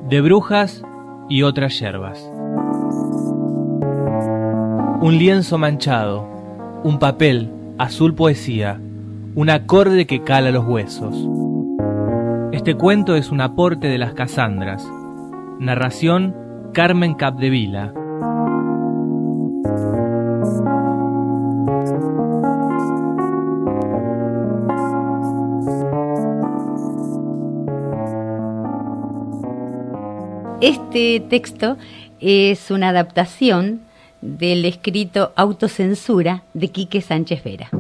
de brujas y otras yerbas. Un lienzo manchado, un papel, azul poesía, un acorde que cala los huesos. Este cuento es un aporte de las Casandras. Narración Carmen Capdevila. Este texto es una adaptación del escrito Autocensura de Quique Sánchez Vera.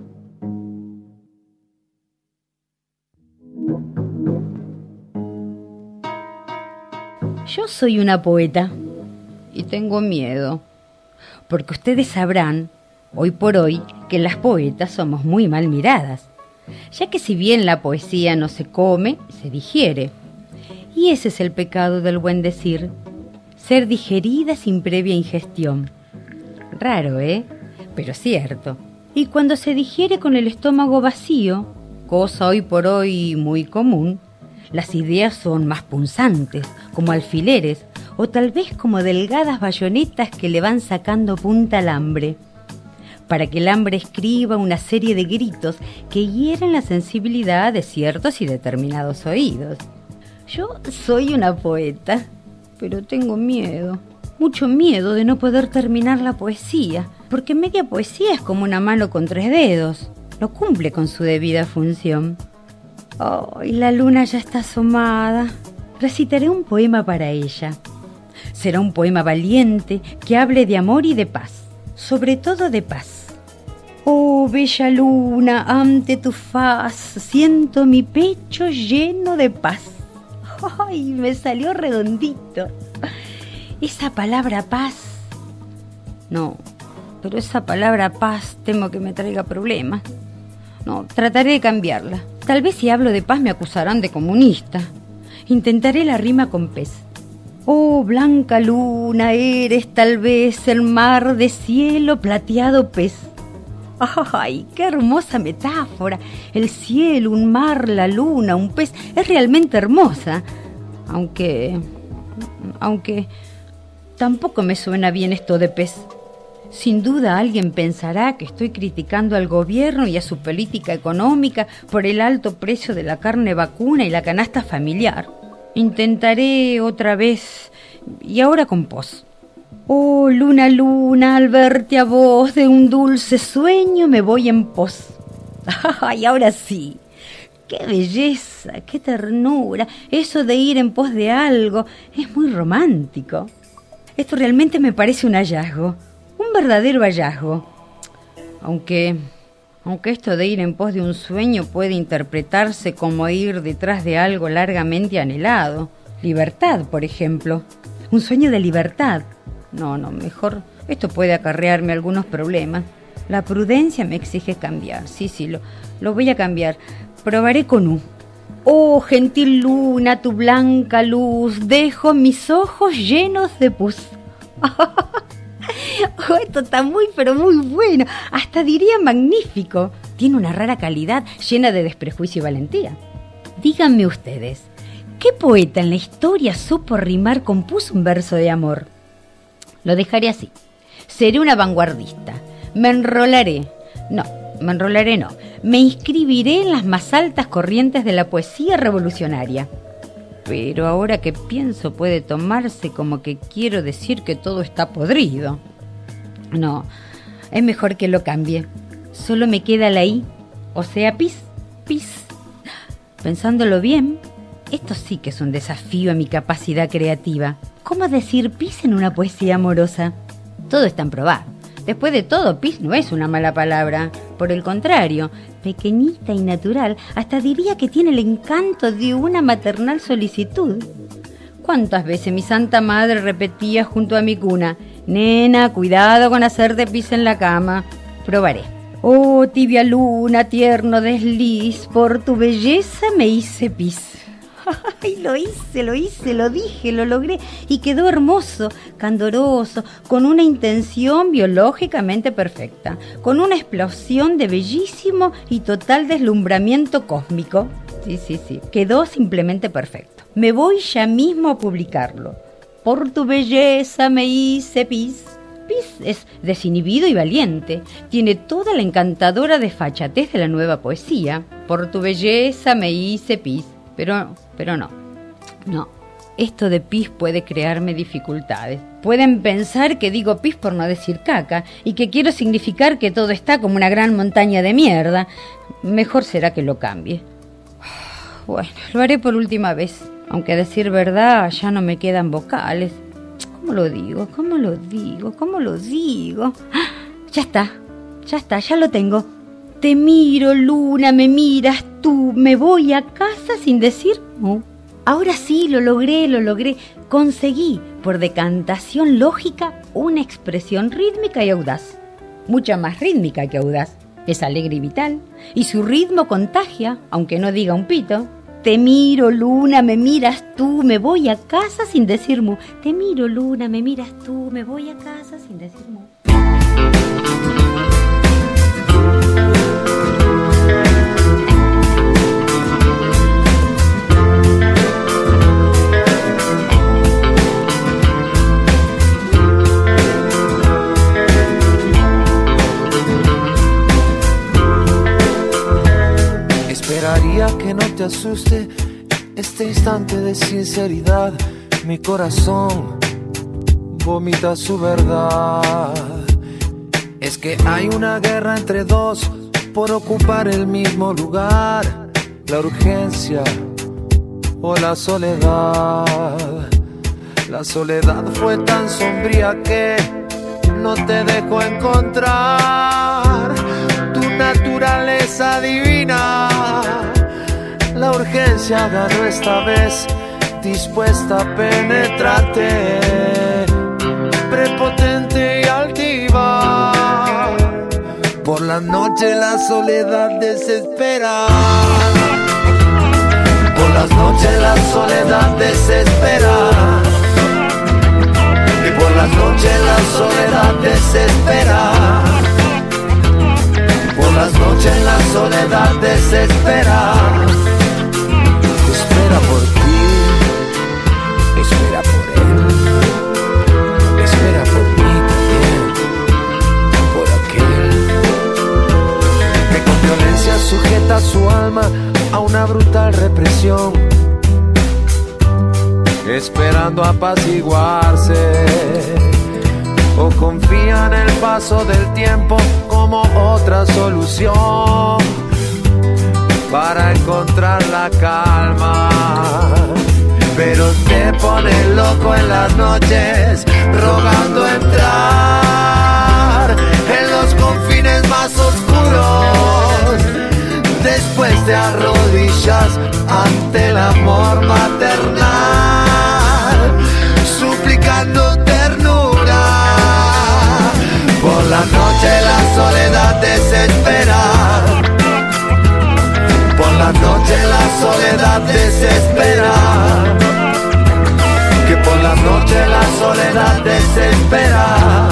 Yo soy una poeta y tengo miedo, porque ustedes sabrán, hoy por hoy, que las poetas somos muy mal miradas, ya que si bien la poesía no se come, se digiere. Y ese es el pecado del buen decir, ser digerida sin previa ingestión. Raro, ¿eh? Pero cierto. Y cuando se digiere con el estómago vacío, cosa hoy por hoy muy común, las ideas son más punzantes, como alfileres, o tal vez como delgadas bayonetas que le van sacando punta al hambre, para que el hambre escriba una serie de gritos que hieren la sensibilidad de ciertos y determinados oídos. Yo soy una poeta, pero tengo miedo, mucho miedo de no poder terminar la poesía, porque media poesía es como una mano con 3 dedos, no cumple con su debida función. ¡Ay, la luna ya está asomada! Recitaré un poema para ella. Será un poema valiente que hable de amor y de paz, sobre todo de paz. Oh, bella luna, ante tu faz, siento mi pecho lleno de paz. ¡Ay, me salió redondito! Esa palabra paz... No, pero esa palabra paz temo que me traiga problemas. No, trataré de cambiarla. Tal vez si hablo de paz me acusarán de comunista. Intentaré la rima con pez. Oh, blanca luna, eres tal vez el mar de cielo plateado pez. ¡Ay, qué hermosa metáfora! El cielo, un mar, la luna, un pez. Es realmente hermosa. Aunque tampoco me suena bien esto de pez. Sin duda alguien pensará que estoy criticando al gobierno y a su política económica por el alto precio de la carne vacuna y la canasta familiar. Intentaré otra vez, y ahora con pos. Oh, luna, luna, al verte a vos de un dulce sueño me voy en pos. ¡Ay, ahora sí! ¡Qué belleza, qué ternura! Eso de ir en pos de algo es muy romántico. Esto realmente me parece un hallazgo, un verdadero hallazgo. Aunque esto de ir en pos de un sueño puede interpretarse como ir detrás de algo largamente anhelado. Libertad, por ejemplo. Un sueño de libertad. No, mejor. Esto puede acarrearme algunos problemas. La prudencia me exige cambiar. Sí, lo voy a cambiar. Probaré con U. Oh, gentil luna, tu blanca luz, dejo mis ojos llenos de pus. Oh, esto está muy, pero muy bueno. Hasta diría magnífico. Tiene una rara calidad llena de desprejuicio y valentía. Díganme ustedes, ¿qué poeta en la historia supo rimar con pus un verso de amor? Lo dejaré así. Seré una vanguardista. Me enrolaré. No. Me inscribiré en las más altas corrientes de la poesía revolucionaria. Pero ahora que pienso puede tomarse como que quiero decir que todo está podrido. No, es mejor que lo cambie. Solo me queda la I, o sea, pis. Pensándolo bien, esto sí que es un desafío a mi capacidad creativa. ¿Cómo decir pis en una poesía amorosa? Todo está en probar. Después de todo, pis no es una mala palabra. Por el contrario, pequeñita y natural, hasta diría que tiene el encanto de una maternal solicitud. ¿Cuántas veces mi santa madre repetía junto a mi cuna: nena, cuidado con hacerte pis en la cama? Probaré. Oh, tibia luna, tierno desliz, por tu belleza me hice pis. Ay, lo hice, lo dije, lo logré y quedó hermoso, candoroso, con una intención biológicamente perfecta, con una explosión de bellísimo y total deslumbramiento cósmico. Sí, quedó simplemente perfecto. Me voy ya mismo a publicarlo. Por tu belleza me hice pis. Pis es desinhibido y valiente. Tiene toda la encantadora desfachatez de la nueva poesía. Por tu belleza me hice pis. Pero no. Esto de pis puede crearme dificultades. Pueden pensar que digo pis por no decir caca y que quiero significar que todo está como una gran montaña de mierda. Mejor será que lo cambie. Bueno, lo haré por última vez. Aunque a decir verdad ya no me quedan vocales. ¿Cómo lo digo? Ya está, ya lo tengo. Te miro, luna, me miras tú, me voy a casa sin decir mu. Ahora sí, lo logré. Conseguí, por decantación lógica, una expresión rítmica y audaz. Mucha más rítmica que audaz. Es alegre y vital, y su ritmo contagia, aunque no diga un pito. Te miro, luna, me miras tú, me voy a casa sin decir mu. Te miro, luna, me miras tú, me voy a casa sin decir mu. Esperaría que no te asuste este instante de sinceridad. Mi corazón vomita su verdad. Es que hay una guerra entre dos por ocupar el mismo lugar. La urgencia o la soledad. La soledad fue tan sombría que no te dejó encontrar tu naturaleza divina. La urgencia ganó esta vez, dispuesta a penetrarte, prepotente y altiva. Por la noche la soledad desespera. Por las noches la soledad desespera. Y por las noches la soledad desespera. Por las noches la soledad desespera. Espera por ti, espera por él, espera por mí también, por aquel que con violencia sujeta su alma a una brutal represión, esperando apaciguarse, o confía en el paso del tiempo como otra solución para encontrar la calma. Pero te pone loco en las noches, rogando entrar en los confines más oscuros. Después te arrodillas ante el amor maternal, suplicando ternura. Por la noche la soledad desespera. Por la noche la soledad desespera. Que por la noche la soledad desespera.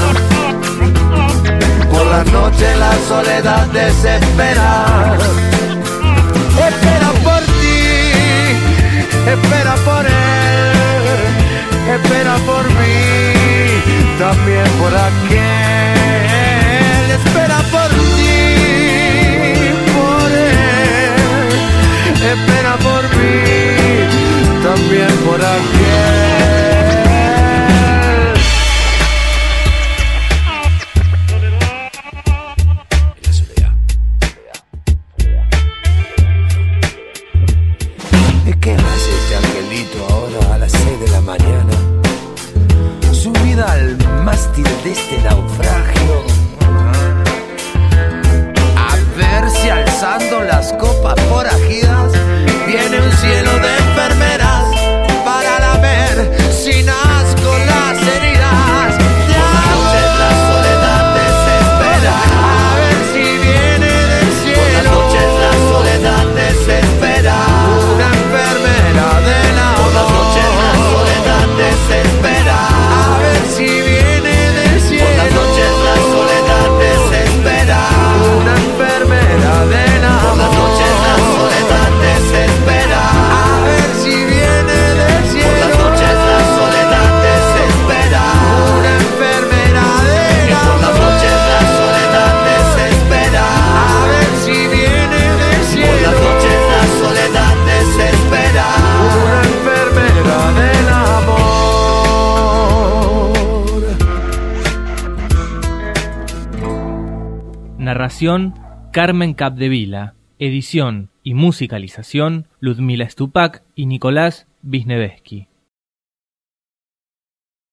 Por la noche la soledad desespera. Espera por ti, espera por él, espera por mí, también por aquel. Espera por ti, por él, espera por mí, también por aquel. ¿Y qué hace este angelito ahora a las 6 de la mañana? Subida al mástil de este naufragio, a ver si alzando las copas forajidas viene un cielo de enfermeras para lamer sin asco las heridas. La soledad desespera, a ver si viene del cielo. Por las noches la soledad desespera, una enfermera de la voz. Por las noches la soledad desespera, a ver si viene del cielo. Por las noches la soledad desespera, una enfermera de la voz. Por las noches Narración, Carmen Capdevila. Edición y musicalización, Ludmila Stupak y Nicolás Wisniewski.